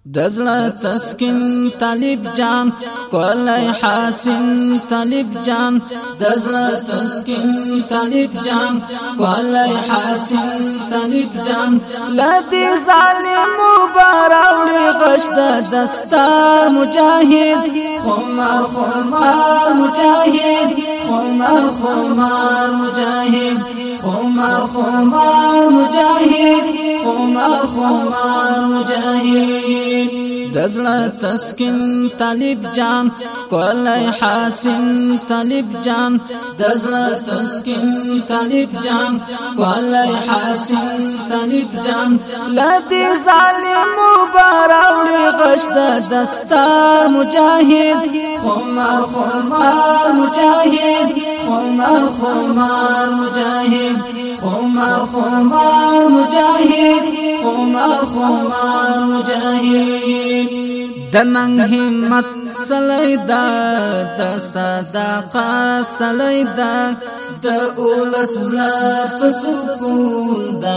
دزړه تسکین طالب جان کولای حسین طالب جان دزړه تسکین طالب جان کولای حسین طالب جان لدی ظالم مبارک غشت دستار مجاهد خمار خمار مجاهد خمار خمار مجاهد خمار خمار مجاهد خمار خمار مجاهد دزړه تسکین طالب جان کولای حسین طالب جان دزړه تسکین طالب جان کولای حسین طالب جان لدی ظالم مبارک غشت دستار مجاهد خمار خمار مجاهد خمار خمار مجاهد خمار خمار مجاهد خمار خمار مجاهد دننګ همت سلیدا د صداقت سلیدا د اولس زات سکون د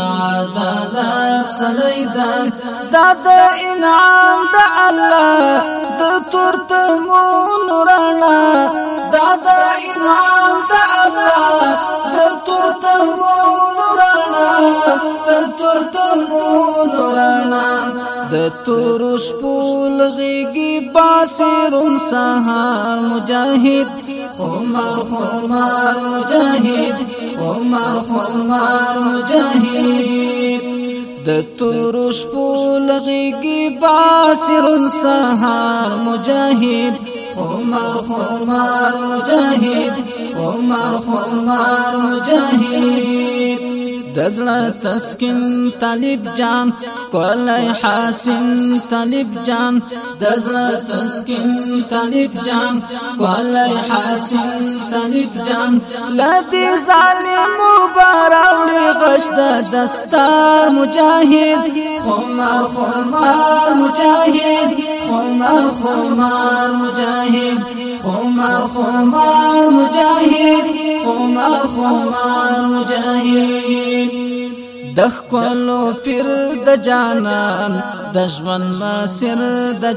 عدالت سلیدا د انعام د الله د تورت مون رڼا د انعام د الله د تورت مون رڼا د تورت مون رڼا د تورش پول غیږي باسرون سهار مجاهد خمار خمار مجاهد خمار خمار مجاهد د تورش پول غیږي باسرون سهار مجاهد خمار خمار مجاهد خمار خمار مجاهد دزړه تسکین طالب جان کولای حسین طالب جان دزړه تسکین طالب جان کولای حسین طالب جان لدی ظالم مبارک غشت دستار مجاهد خمار خمار مجاهد خمار خمار مجاهد خمار خمار مجاهد خمار خمار مجاهد دخ کولو پیر د جانان دشمن مسیر د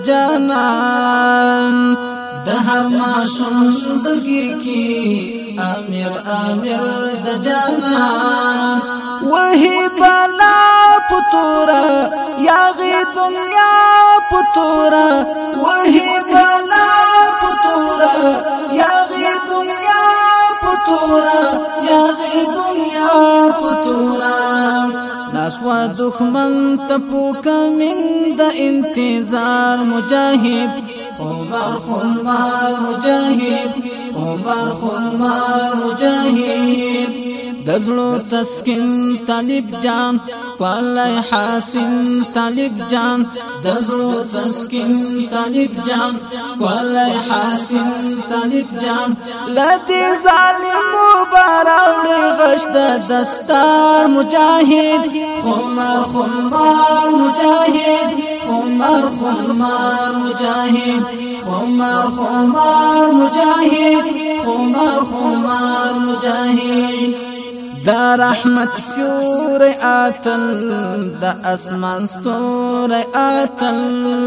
جانان د هر ماشوم زړګي کی امیر امیر د جانان وهي بلا پتورا یاغي دنیا پتورا وهي بلا پتورا یاغي دنیا پتورا یاغي دنیا پتورا ناسوا دخمن تپو کمن د انتظار مجاهد خمار خمار مجاهد خمار خمار مجاهد دزلو تسکین طالب جان کولای حسین طالب جان دزلو تسکین طالب جان کولای حسین طالب جان لدی ظالم مبارک غشت دستار مجاهد خمار خمار مجاهد خمار خمار مجاهد خمار خمار مجاهد خمار خمار مجاهد دا رحمت سور آتل دا اسمان ستور آتل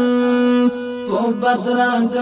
پو بدرنگ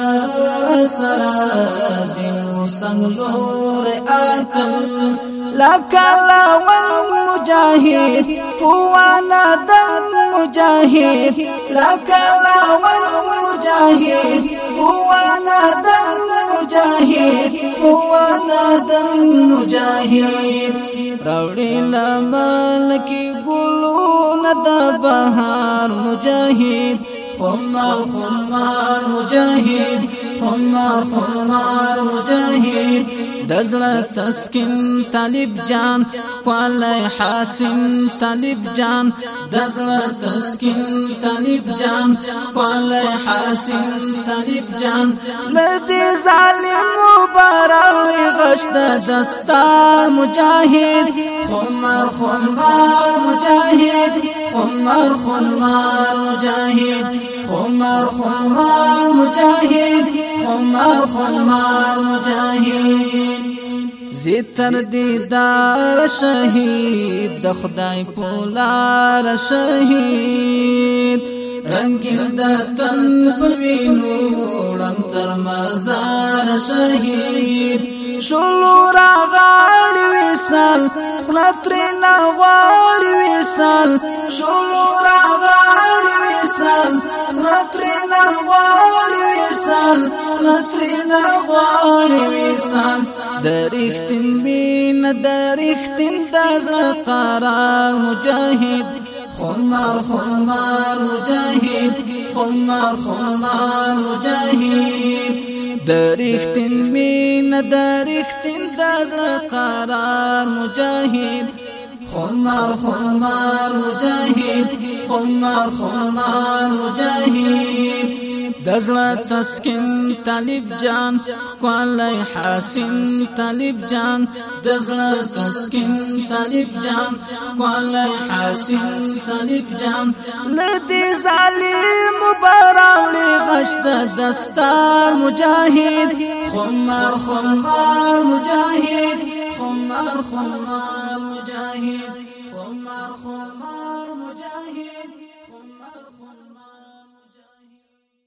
سرازیمو سنگلور آتل لکلا والمجاهد پوانا دن مجاهد لکلا والمجاهد پوانا دن مجاهد پوانا دن مجاهد راوڑی لمن کی گلون دا بہار مجاہد خمار خمار مجاہد خمار خمار مجاہد دزړه تسکین طالب جان کولای حسین طالب جان دزړه تسکین طالب جان کولای حسین طالب جان لدی ظالم مبارک غشت دستار مجاهد خمار خمار مجاهد خمار خمار مجاهد خمار خمار مجاهد خمار خمار مجاهد زیتر دیدار شهید د خدای پولار شهید رنگین د تن پوینو ړنګ تر مزار شهید شولو راغړی وصال نترنا غواړي وصال شولو راغړی وصال نترنا غواړي وصال نترنا غواړي وصال درختن مين درختن دزړه قرار مجاهد خمار خمار مجاهد خمار خمار مجاهد درختن مين درختن دزړه قرار مجاهد خمار خمار مجاهد خمار خمار مجاهد دزړه تسکین طالب جان کوالای حسین طالب جان دزړه تسکین طالب جان کوالای حسین طالب جان لدی ظالم براولی غشت دستار مجاهد خمار خمار مجاهد خمار خمار مجاهد خمار خمار